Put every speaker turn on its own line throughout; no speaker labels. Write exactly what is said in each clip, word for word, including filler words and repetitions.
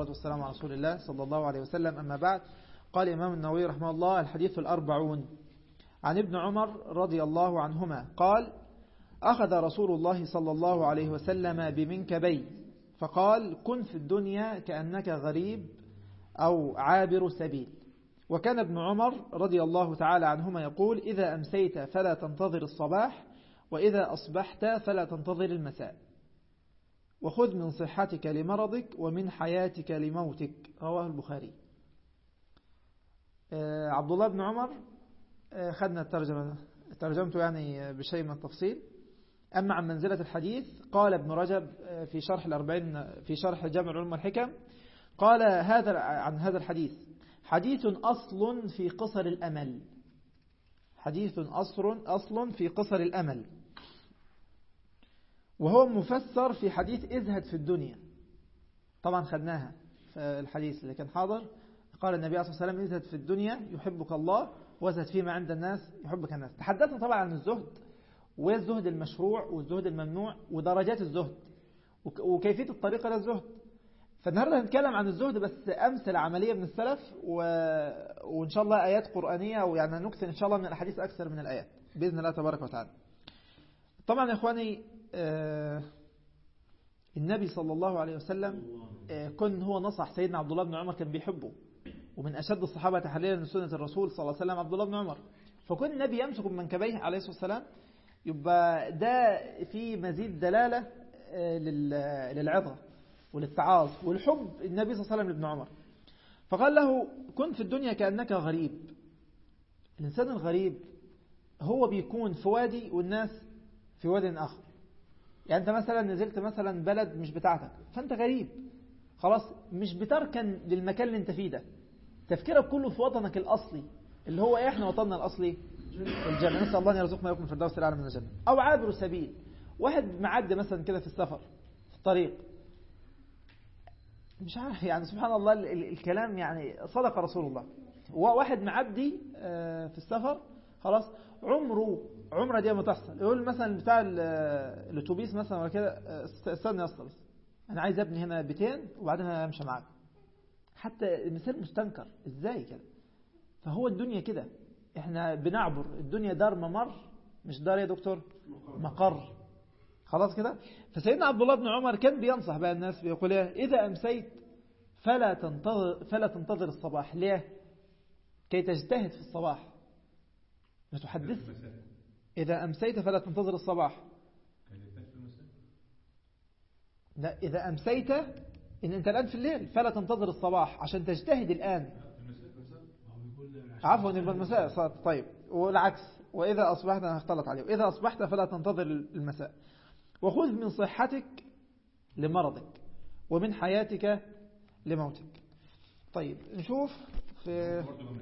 والصلاة والسلام على رسول الله صلى الله عليه وسلم. أما بعد، قال الإمام النووي رحمه الله: الحديث الأربعون عن ابن عمر رضي الله عنهما قال: أخذ رسول الله صلى الله عليه وسلم بمنكبي فقال: كن في الدنيا كأنك غريب أو عابر سبيل. وكان ابن عمر رضي الله تعالى عنهما يقول: إذا أمسيت فلا تنتظر الصباح، وإذا أصبحت فلا تنتظر المساء، وخذ من صحتك لمرضك ومن حياتك لموتك. رواه البخاري. آه عبد الله بن عمر آه خدنا الترجمة ترجمته يعني بشيء من التفصيل. أما عن منزلة الحديث، قال ابن رجب في شرح الأربعين في شرح جامع العلوم والحكم، قال هذا عن هذا الحديث: حديث أصل في قصر الأمل. حديث أصل أصل في قصر الأمل، وهو مفسر في حديث ازهد في الدنيا. طبعا خدناها في الحديث اللي كان حاضر. قال النبي عليه الصلاة والسلام: ازهد في الدنيا يحبك الله، وازهد فيما عند الناس يحبك الناس. تحدثنا طبعا عن الزهد، والزهد المشروع والزهد الممنوع ودرجات الزهد وكيفية الطريقة للزهد. فالنهاردة هنتكلم عن الزهد بس أمثلة عملية من السلف و... وإن شاء الله آيات قرآنية، ويعني نكثر إن شاء الله من الأحاديث أكثر من الآيات بإذن الله تبارك وتعالى. طبعا يا إخواني، آه النبي صلى الله عليه وسلم آه كن هو نصح سيدنا عبد الله بن عمر، كان بيحبه، ومن أشد الصحابة تحليلا لسنة الرسول صلى الله عليه وسلم عبد الله بن عمر. فكن النبي يمسك من منكبيه عليه الصلاة والسلام، يبقى ده في مزيد دلالة للعظة وللتعاظ والحب النبي صلى الله عليه وسلم لابن عمر. فقال له: كن في الدنيا كأنك غريب. الإنسان الغريب هو بيكون في وادي والناس في وادي آخر. يعني أنت مثلا نزلت مثلا بلد مش بتاعتك، فأنت غريب خلاص، مش بتركن للمكان اللي انت فيه ده، تفكيرك كله في وطنك الأصلي اللي هو إيه؟ إحنا وطننا الأصلي الجنة. نسأل الله أن يرزقنا ويكون في الدوس الأعلى من الجنة. أو عابر سبيل، واحد معدي مثلا كده في السفر في الطريق، مش عارف يعني سبحان الله الكلام، يعني صدق رسول الله. واحد معدي في السفر خلاص، عمره عمره دي ما تحصل، يقول مثلا بتاع الاتوبيس مثلا ولا كده: استنى يا اسطى بس انا عايز ابني هنا بيتين وبعدين امشي معاك. حتى المثال مستنكر، ازاي كده؟ فهو الدنيا كده، احنا بنعبر الدنيا دار ممر، مش دار يا دكتور مقر. خلاص كده. فسيدنا عبد الله بن عمر كان بينصح بقى الناس، بيقول: إذا أمسيت فلا تنتظر فلا تنتظر الصباح. ليه؟ كي تجتهد في الصباح، ما تحدث. إذا أمسيت فلا تنتظر الصباح. لا، إذا أمسيت إن أنت الآن في الليل فلا تنتظر الصباح عشان تجتهد الآن. عفوا المساء. طيب، والعكس: وإذا أصبحت، أنا اختلط عليه، وإذا أصبحت فلا تنتظر المساء، وخذ من صحتك لمرضك ومن حياتك لموتك. طيب نشوف في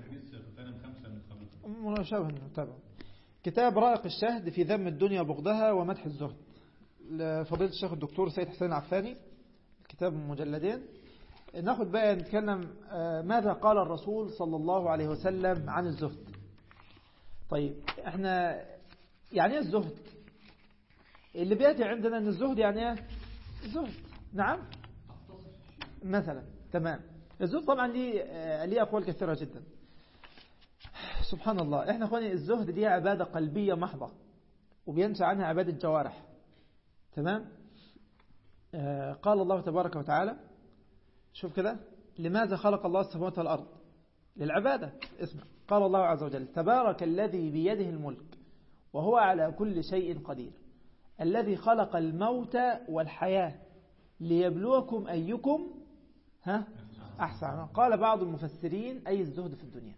مشابه تابع كتاب رائق الشهد في ذم الدنيا بغضها ومدح الزهد لفضيلة الشيخ الدكتور سيد حسين العفاني، كتاب مجلدين. ناخد بقى نتكلم ماذا قال الرسول صلى الله عليه وسلم عن الزهد. طيب احنا يعني ايه الزهد؟ اللي بيأتي عندنا ان الزهد يعني ايه؟ الزهد نعم مثلا، تمام. الزهد طبعا ليه ليه اقوال كثيرة جدا. سبحان الله، احنا اخواني الزهد دي عبادة قلبية محضة، وبينشأ عنها عبادة جوارح. تمام. آه قال الله تبارك وتعالى، شوف كده: لماذا خلق الله السماوات والأرض؟ للعبادة. اسمع، قال الله عز وجل: تبارك الذي بيده الملك وهو على كل شيء قدير، الذي خلق الموت والحياة ليبلوكم أيكم ها أحسن. قال بعض المفسرين: أي الزهد في الدنيا.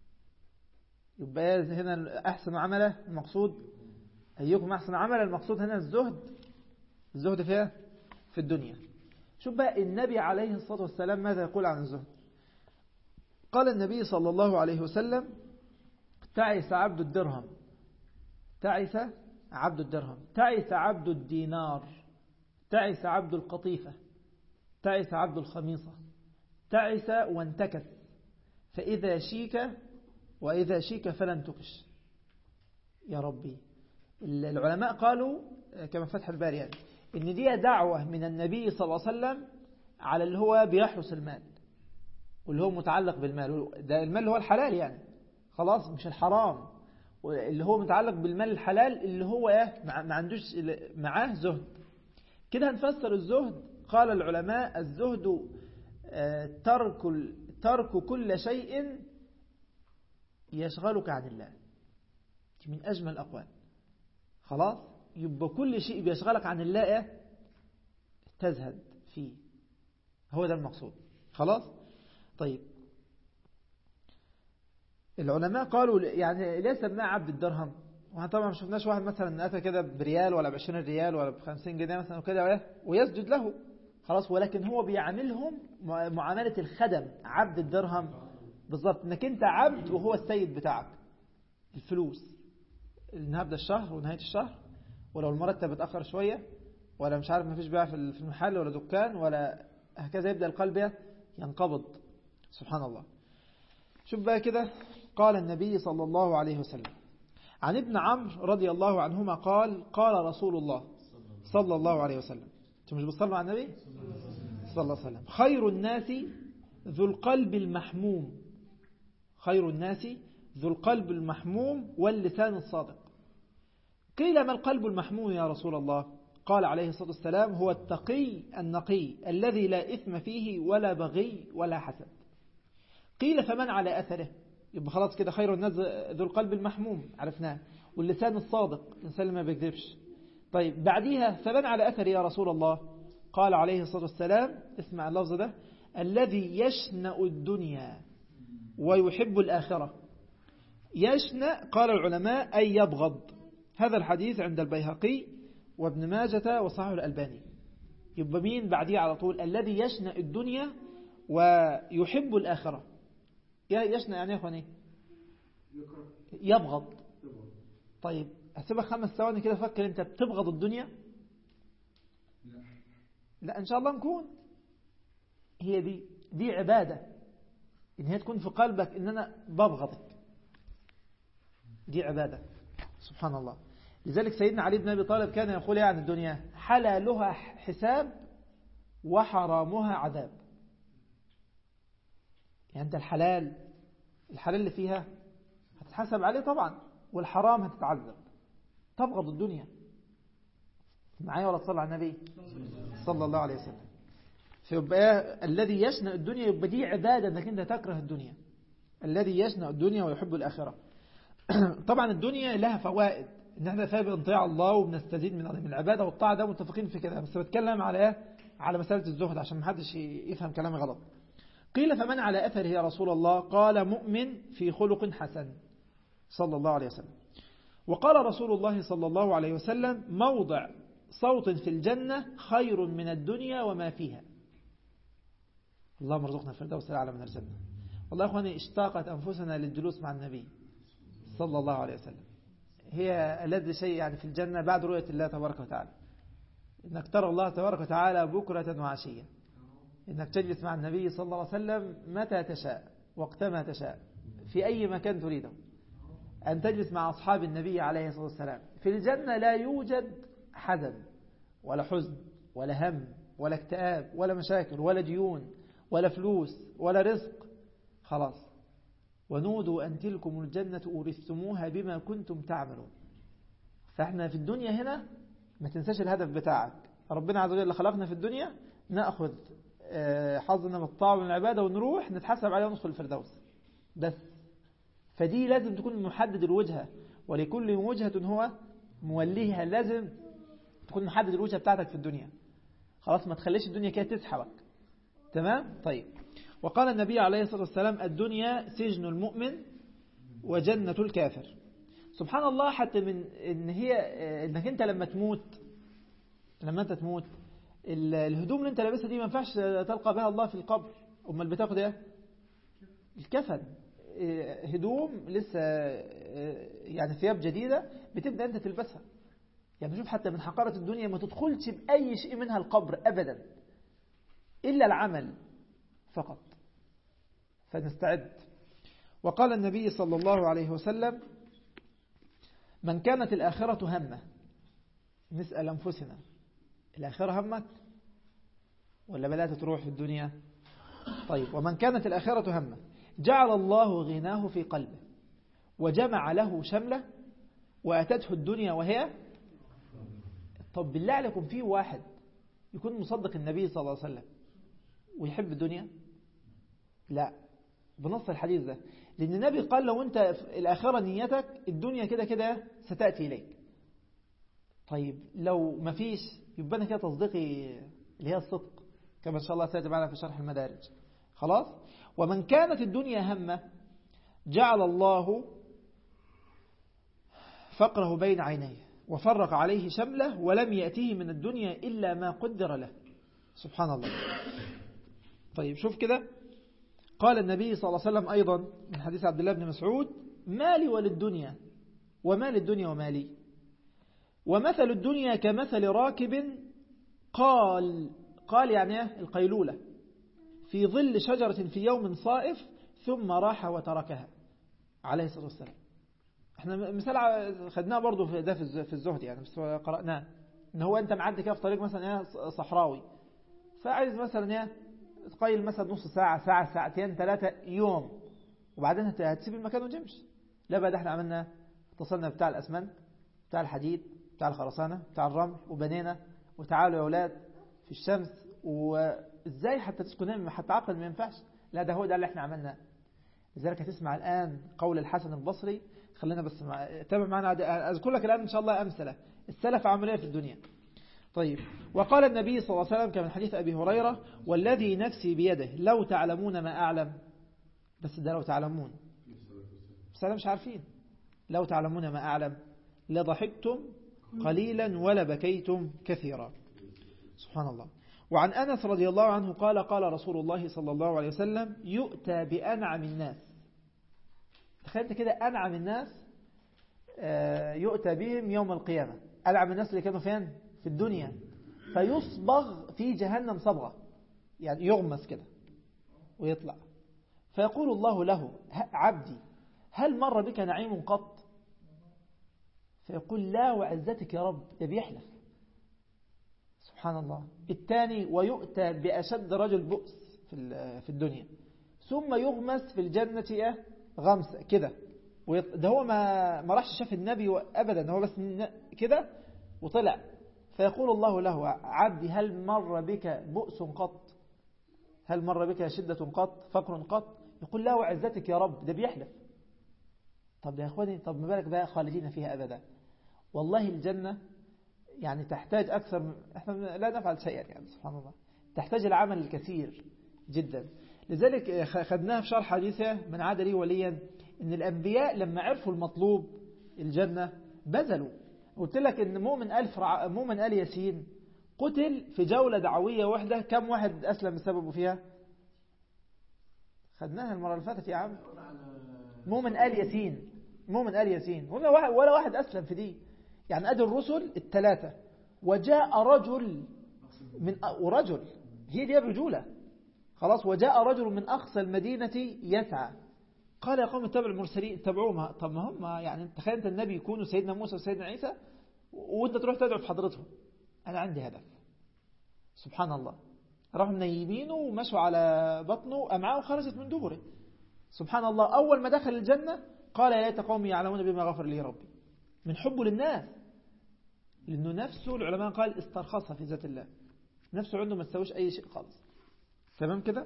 يبقى هنا أحسن عمله المقصود أيكم أحسن عملا، المقصود هنا الزهد. الزهد فيها في الدنيا. شوف بقى النبي عليه الصلاة والسلام ماذا يقول عن الزهد. قال النبي صلى الله عليه وسلم: تعس عبد الدرهم، تعس عبد الدرهم، تعس عبد الدينار، تعس عبد القطيفة، تعس عبد الخميصة، تعس وانتكس، فإذا شيك وإذا شيك فلن تكش. يا ربي، العلماء قالوا كما فتح الباري يعني إن دي دعوة من النبي صلى الله عليه وسلم على اللي هو بيحرس المال واللي هو متعلق بالمال، ده المال اللي هو الحلال يعني، خلاص مش الحرام، اللي هو متعلق بالمال الحلال اللي هو ايه ما عندوش معاه زهد. كده هنفسر الزهد. قال العلماء الزهد ترك ترك كل شيء يشغلك عن الله، من أجمل الأقوال. خلاص يبقى كل شيء بيشغلك عن الله ايه تزهد فيه، هو ده المقصود. خلاص طيب العلماء قالوا يعني ليه سماه عبد الدرهم؟ وطبعا ما شفناش واحد مثلا أتى كده بريال ولا بعشرين ريال ولا بخمسين جنيه مثلا وكده ويسجد له، خلاص، ولكن هو بيعاملهم معاملة الخدم. عبد الدرهم بالضبط انك انت عبد وهو السيد بتاعك. الفلوس نهاية الشهر ونهاية الشهر، ولو المرتب اتأخر شوية ولا مش عارف ما فيش بيع في المحل ولا دكان ولا هكذا، يبدأ القلب ينقبض. سبحان الله. شوف بقى كده، قال النبي صلى الله عليه وسلم عن ابن عمرو رضي الله عنهما قال قال رسول الله صلى الله عليه وسلم، انتم مش بتصلوا على النبي صلى الله عليه وسلم، خير الناس ذو القلب المحموم، خير الناس ذو القلب المحموم واللسان الصادق. قيل ما القلب المحموم يا رسول الله؟ قال عليه الصلاة والسلام هو التقي النقي الذي لا إثم فيه ولا بغي ولا حسد. قيل فمن على أثره؟ يبقى خلاص كده خير الناس ذو القلب المحموم عرفناه، واللسان الصادق الإنسان اللي ما بيكذبش. طيب بعديها فمن على أثر يا رسول الله؟ قال عليه الصلاة والسلام، اسمع اللفظ ده، الذي يشنأ الدنيا ويحب الآخرة. يشنأ قال العلماء أي يبغض. هذا الحديث عند البيهقي وابن ماجة وصححه الألباني. يبقى مين بعديه على طول؟ الذي يشنأ الدنيا ويحب الآخرة. يشنأ يعني يا اخواني يبغض. طيب هسيبك خمس ثواني كده فكر، انت بتبغض الدنيا؟ لا ان شاء الله نكون. هي دي دي عبادة، ان هي تكون في قلبك ان انا ببغضك، دي عبادة. سبحان الله. لذلك سيدنا علي بن أبي طالب كان يقول عن الدنيا حلالها حساب وحرامها عذاب. يعني أنت الحلال الحلال اللي فيها هتتحسب عليه طبعا، والحرام هتتعذب. تبغض الدنيا معايا ولا تصلي على النبي صلى الله عليه وسلم؟ فيبقى الذي يشنأ الدنيا يبقى دي عبادة انك انت تكره الدنيا. الذي يشنأ الدنيا ويحب الآخرة. طبعا الدنيا لها فوائد، ان احنا فيها بنطيع الله وبنستزيد من العبادة والطاعة، ده متفقين في كده، بس بتكلم على ايه؟ على مسألة الزهد عشان ما حدش يفهم كلامي غلط. قيل فمن على أثره يا رسول الله؟ قال مؤمن في خلق حسن صلى الله عليه وسلم. وقال رسول الله صلى الله عليه وسلم موضع صوت في الجنة خير من الدنيا وما فيها. اللهم ارزقنا الفردوس الأعلى من الجنة. والله يا أخواني اشتاقت أنفسنا للجلوس مع النبي صلى الله عليه وسلم. هي ألذ شيء يعني في الجنة بعد رؤية الله تبارك وتعالى، إنك ترى الله تبارك وتعالى بكرة وعشية، إنك تجلس مع النبي صلى الله عليه وسلم متى تشاء وقتما تشاء في أي مكان تريده، أن تجلس مع أصحاب النبي عليه الصلاة والسلام. في الجنة لا يوجد حزن ولا حزن ولا هم ولا اكتئاب ولا مشاكل ولا ديون ولا فلوس ولا رزق. خلاص. ونودوا أن تلكم الجنة أورثتموها بما كنتم تعملون. فإحنا في الدنيا هنا ما تنساش الهدف بتاعك. ربنا عز وجل خلقنا في الدنيا نأخذ حظنا من الطاعة ومن العبادة ونروح نتحسب عليها وندخل الفردوس بس. فدي لازم تكون محدد الوجهة، ولكل وجهة هو موليها. لازم تكون محدد الوجهة بتاعتك في الدنيا. خلاص ما تخليش الدنيا كده تسحبك. تمام؟ طيب. وقال النبي عليه الصلاة والسلام الدنيا سجن المؤمن وجنة الكافر. سبحان الله. حتى من إن هي إنك أنت لما تموت لما أنت تموت الهدوم اللي أنت لابسها دي ما ينفعش تلقى بها الله في القبر. أمال بتاخد إيه؟ الكفن. هدوم لسه يعني ثياب جديدة بتبدأ أنت تلبسها. يعني شوف حتى من حقارة الدنيا ما تدخلش بأي شيء منها القبر أبدا إلا العمل فقط. فنستعد. وقال النبي صلى الله عليه وسلم من كانت الآخرة همه. نسأل أنفسنا الآخرة همك؟ ولا بدأت تروح في الدنيا؟ طيب ومن كانت الآخرة همه جعل الله غناه في قلبه وجمع له شمله وأتته الدنيا وهي. طب بالله عليكم في واحد يكون مصدق النبي صلى الله عليه وسلم ويحب الدنيا؟ لا، بنص الحديث ده، لأن النبي قال لو أنت الآخرة نيتك الدنيا كده كده ستأتي إليك. طيب لو ما فيش يبقى أنا كده تصديقي اللي هي الصدق كما إن شاء الله سيأتي معنا في شرح المدارج. خلاص. ومن كانت الدنيا همه جعل الله فقره بين عينيه وفرق عليه شمله ولم يأتيه من الدنيا إلا ما قدر له. سبحان الله. طيب شوف كده، قال النبي صلى الله عليه وسلم أيضا من حديث عبد الله بن مسعود: مالي وللدنيا وما للدنيا ومالي، ومثل الدنيا كمثل راكب قال قال يعني القيلولة في ظل شجرة في يوم صائف ثم راح وتركها عليه الصلاة والسلام. احنا مثال خدناه برضو في ده في الزهد يعني، بس قرأناه ان هو انت معدي كده في طريق مثلا ايه صحراوي، فعايز مثلا ايه تقيل مثلا نص ساعة ساعة ساعتين ثلاثة يوم، وبعدين هتسيب المكان وتمشي. لا بقى ده احنا عملنا اتصلنا بتاع الاسمنت بتاع الحديد بتاع الخرسانة بتاع الرمل وبنينا وتعالوا يا اولاد في الشمس، وازاي حتى تسكنين حتى عقل ما ينفعش. لا ده هو ده اللي احنا عملناه. لذلك هتسمع الآن قول الحسن البصري. خلينا بس مع... تابع معنا، أذكر لك الآن إن شاء الله أمثلة السلف عملية في الدنيا. طيب وقال النبي صلى الله عليه وسلم كما حديث أبي هريرة: والذي نفسي بيده لو تعلمون ما أعلم. بس ده لو تعلمون، بس أنا مش عارفين. لو تعلمون ما أعلم لضحكتم قليلا ولا بكيتم كثيرا. سبحان الله. وعن أنس رضي الله عنه قال: قال رسول الله صلى الله عليه وسلم: يؤتى بأنعم الناس. تخيلت كده أنعم الناس يؤتى بهم يوم القيامة. أنعم الناس اللي كانوا فين في الدنيا، فيصبغ في جهنم صبغة، يعني يغمس كده ويطلع، فيقول الله له: عبدي هل مر بك نعيم قط؟ فيقول: لا وعزتك يا رب. ده بيحلف. سبحان الله. الثاني: ويؤتى بأشد رجل بؤس في الدنيا ثم يغمس في الجنة غمس كده، ده هو ما ما راحش شاف النبي أبدا، هو بس كده وطلع. فيقول الله له: عبدي هل مر بك بؤس قط؟ هل مر بك شدة قط؟ فقر قط؟ يقول: لا وعزتك يا رب. ده بيحلف. طب يا أخواني، طب ما بالك بقى خالدين فيها أبدا. والله الجنة يعني تحتاج أكثر، احنا لا نفعل شيئا يعني سبحان الله، تحتاج العمل الكثير جدا. لذلك خدناها في شرح حديثة من عاد لي وليا ان الأنبياء لما عرفوا المطلوب الجنة بذلوا. قلت لك ان مؤمن ألف رع... مؤمن آل ياسين قتل في جولة دعوية واحدة، كم واحد أسلم بسببه فيها؟ خدناها المرة اللي فاتت يا عم. مؤمن آل ياسين مؤمن آل ياسين ولا واحد, ولا واحد أسلم في دي. يعني أدي الرسل الثلاثة، وجاء رجل من ورجل هي دي الرجولة. خلاص. وجاء رجل من أقصى المدينة يسعى قال: يا قوم اتبعوا المرسلين اتبعوهم. طب ما هم يعني تخيل انت النبي يكونوا سيدنا موسى وسيدنا عيسى وانت تروح تدعو في حضرتهم. انا عندي هدف. سبحان الله. راحوا منيمينه ومشوا على بطنه، أمعاءه خرجت من دبره. سبحان الله. أول ما دخل الجنة قال: يا ليت قومي يعلمون بما غفر لي ربي. من حبه للناس، لأنه نفسه العلماء قال استرخصها في ذات الله، نفسه عنده ما تسويش أي شيء خالص. تمام كده.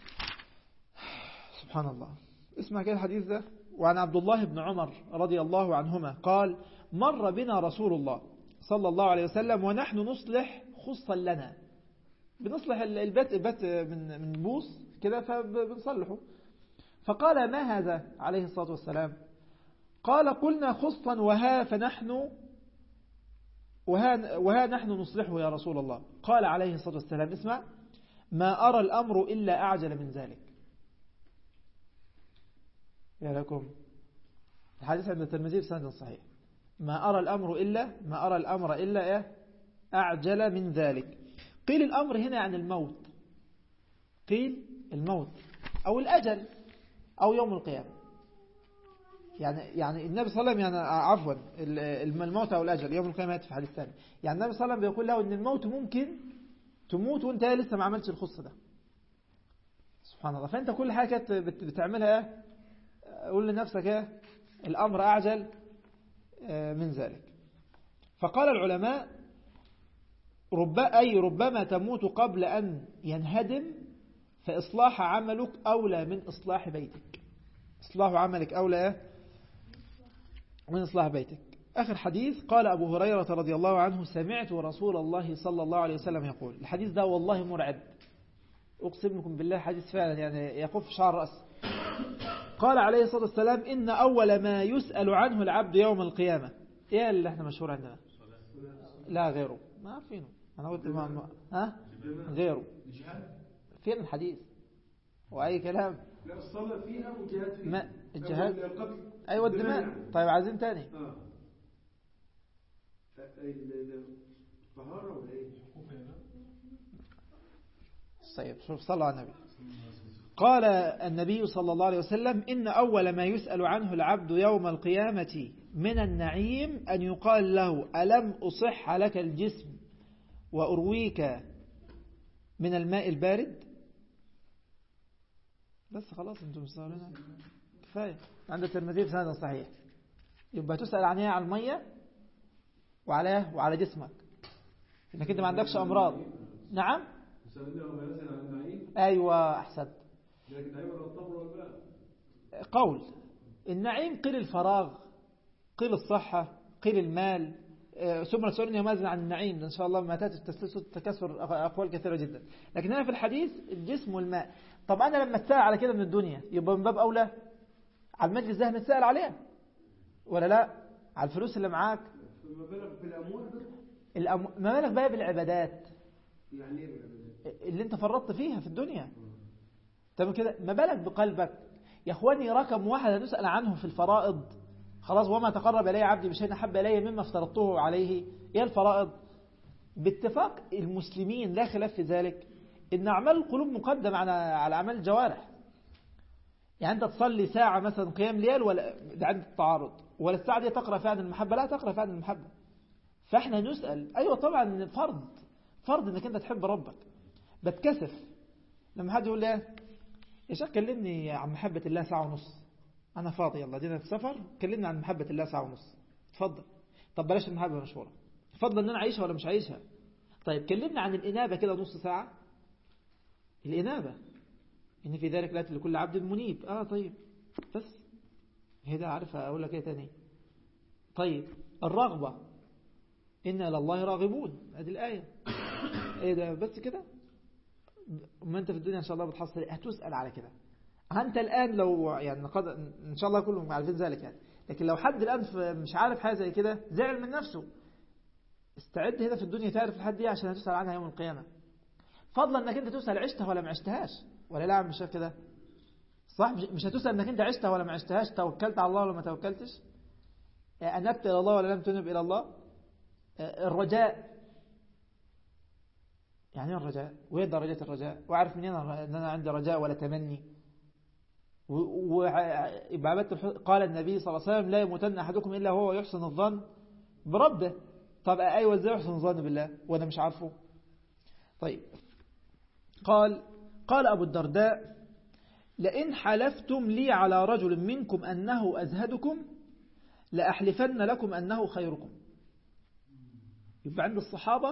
سبحان الله. اسمع كده الحديث ده. وعن عبد الله بن عمر رضي الله عنهما قال: مر بنا رسول الله صلى الله عليه وسلم ونحن نصلح خصا لنا، بنصلح البيت البيت من من بوس كده فبنصلحه. فقال: ما هذا عليه الصلاة والسلام؟ قال: قلنا خصا وها فنحن وها, وها نحن نصلحه يا رسول الله. قال عليه الصلاة والسلام: اسمع، ما أرى الأمر إلا أعجل من ذلك. يا لكم الحديث عند الترمذي بسند صحيح. ما أرى الأمر إلا ما أرى الأمر إلا إيه؟ أعجل من ذلك. قيل الأمر هنا عن الموت، قيل الموت أو الأجل أو يوم القيامة. يعني يعني النبي صلى الله عليه وسلم يعني عفوا الموت أو الأجل يوم القيامة في حديث ثاني. يعني النبي صلى الله عليه وسلم بيقول له إن الموت ممكن تموت وانت لسه ما عملتش الخص ده. سبحان الله. فانت كل حاجة بتعملها قول لنفسك الأمر أعجل من ذلك. فقال العلماء رب أي ربما تموت قبل أن ينهدم، فإصلاح عملك أولى من إصلاح بيتك. إصلاح عملك أولى من إصلاح بيتك. آخر حديث قال أبو هريرة رضي الله عنه سمعت رسول الله صلى الله عليه وسلم يقول. الحديث ده والله مرعب، أقسم لكم بالله حديث فعلا يعني يقف شعر رأس. قال عليه الصلاة والسلام إن أول ما يسأل عنه العبد يوم القيامة. إيه اللي احنا مشهور عندنا؟ لا غيره، ما عارفينه. أنا قلت ما ها غيره. فين الحديث وأي كلام؟
لا الصلاة فيها والجهاد فيها.
ما الجهاد
القتل.
أيوة الدماء. طيب عايزين تاني.
اه الطهارة ولا ايه؟
طيب شوف صلى على النبي. قال النبي صلى الله عليه وسلم إن أول ما يسأل عنه العبد يوم القيامة من النعيم أن يقال له ألم أصح لك الجسم وأرويك من الماء البارد. بس خلاص انتم مستوعبين كفاية. عند الترمذي في سند صحيح. يبقى تسأل عن ايه؟ على المية وعلى وعلى جسمك، انك انت ما عندكش امراض. نعم ايوه احسنت. قول النعيم قيل الفراغ، قيل الصحة، قيل المال. ثم سؤالنا يمازن عن النعيم إن شاء الله ما تاتي تكسر أقوال كثيرة جدا. لكن هنا في الحديث الجسم والماء. طب أنا لما أتسأل على كده من الدنيا يبقى من باب أولى على المجلس ده نتسأل عليها ولا لا؟ على الفلوس اللي معاك.
ما بالك بالأموال
الأم... ما بالك بقى بالعبادات
يعني ايه بالعبادات
اللي انت فرطت فيها في الدنيا. تمام كده. ما بالك بقلبك يا اخواني؟ رقم واحد هتسأل عنه في الفرائض. خلاص وما تقرب إلي عبدي بشيء أحب إلي مما افترضته عليه. إيه الفرائض؟ باتفاق المسلمين لا خلاف في ذلك إن أعمال القلوب مقدمة على على أعمال الجوارح. يعني أنت تصلي ساعة مثلا قيام ليل ولا ده عند التعارض، ولا الساعة دي تقرأ فيها عن المحبة؟ لا تقرأ فيها عن المحبة. فإحنا نسأل أيوة طبعا فرض فرض إنك أنت تحب ربك. بتكسف لما حد يقول لي يا شيخ كلمني عن محبة الله ساعة ونص، أنا فاضي يلا دينا في سفر كلمنا عن محبة الله ساعة ونص. تفضل. طب بلاش المحبة مشهورة، تفضل أن أنا أعيشها ولا مش أعيشها. طيب كلمنا عن الإنابة كده نص ساعة. الإنابة إن في ذلك لات لكل عبد منيب. آه طيب بس هي ده عارفة أقول لك إيه تاني. طيب الرغبة إن إلى الله راغبون، هذه الآية. إيه ده بس كده. ما أنت في الدنيا إن شاء الله بتحصل هتسأل على كده. أنت الآن لو يعني قد إن شاء الله كلهم عارفين ذلك يعني، لكن لو حد الآن مش عارف حاجة زي كده زعل من نفسه. استعد هنا في الدنيا تعرف الحد دي عشان هتسأل عنها يوم القيامة. فضلا انك انت تسأل عشتها ولا ما عشتهاش ولا لا. مش كده صح؟ مش هتسأل انك انت عشتها ولا ما عشتهاش، توكلت على الله ولا ما توكلتش، أنبت إلى الله ولا لم تنب إلى الله. الرجاء يعني ايه الرجاء؟ وإيه درجة الرجاء؟ وأعرف منين أن أنا عندي رجاء ولا تمني؟ قال النبي صلى الله عليه وسلم لا يموتن أحدكم إلا هو يحسن الظن بربه. طب أيوة إزاي يحسن الظن بالله وأنا مش عارفه؟ طيب قال قال أبو الدرداء لئن حلفتم لي على رجل منكم أنه أزهدكم لأحلفن لكم أنه خيركم. يبقى عند الصحابة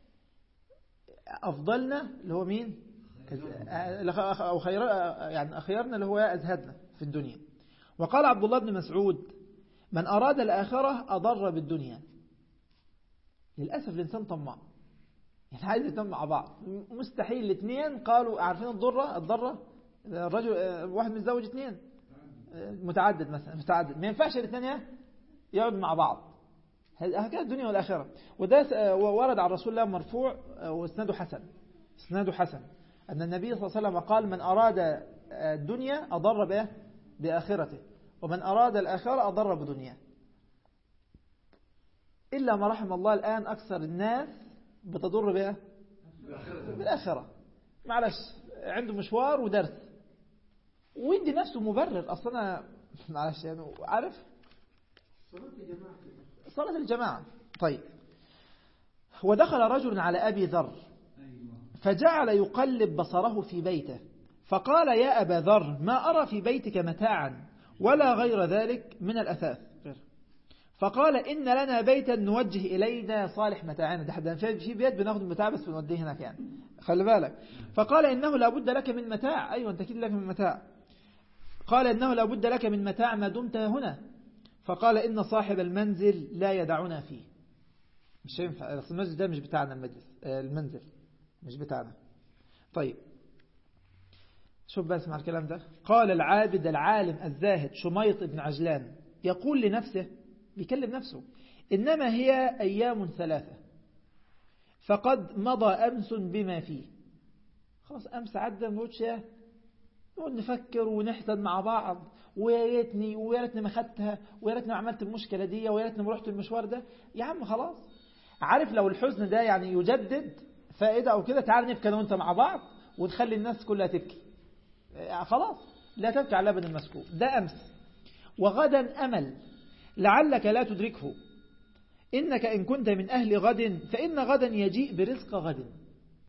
أفضلنا اللي هو مين؟ أو خير يعني أخيرنا اللي هو أزهدنا في الدنيا. وقال عبد الله بن مسعود من أراد الآخرة أضر بالدنيا. للأسف الإنسان طماع يعني عايز يتم مع بعض. مستحيل الاثنين. قالوا عارفين الضرة الضرة الرجل واحد متزوج اثنين متعدد مثلا متعدد ما ينفعش الاثنين يقعد مع بعض. هكذا الدنيا والآخرة. وده ورد عن رسول الله مرفوع واسناده حسن. اسناده حسن أن النبي صلى الله عليه وسلم قال من أراد الدنيا أضر به بآخرته ومن أراد الآخرة أضر بدنيا. إلا ما رحم الله الآن أكثر الناس بتضر بها بالآخرة. معلش عنده مشوار ودرس ويدي نفسه مبرر. أصلا معلش يعني عارف
صلاة الجماعة
صلاة الجماعة. طيب ودخل رجل على أبي ذر فجعل يقلب بصره في بيته فقال يا أبا ذر ما أرى في بيتك متاعا ولا غير ذلك من الأثاث. فقال إن لنا بيتا نوجه إلينا صالح متاعنا. ده حد في بيت بناخد المتاع بس بنوديه هناك يعني، خلي بالك. فقال إنه لابد لك من متاع. أيوة أنت كده لك من متاع. قال إنه لابد لك من متاع ما دمت هنا. فقال إن صاحب المنزل لا يدعنا فيه. مش ينفع، المسجد ده مش بتاعنا، المجلس المنزل مش بتاعنا. طيب شوف بس مع الكلام ده. قال العابد العالم الزاهد شميط بن عجلان يقول لنفسه، بيكلم نفسه، إنما هي أيام ثلاثة فقد مضى أمس بما فيه. خلاص أمس عدى، نقعدش نقعد نفكر ونحزن مع بعض، ويا ريتني ويا ريتني ما خدتها، ويا ريتني ما عملت المشكلة دي، ويا ريتني ما رحت المشوار ده. يا عم خلاص، عارف لو الحزن ده يعني يجدد فائدة أو كده، تعال نبكي أنا وأنت مع بعض ونخلي الناس كلها تبكي. خلاص لا تبكي على لبن المسكوب. ده أمس. وغدا أمل لعلك لا تدركه، إنك إن كنت من أهل غد فإن غدا يجيء برزق غد.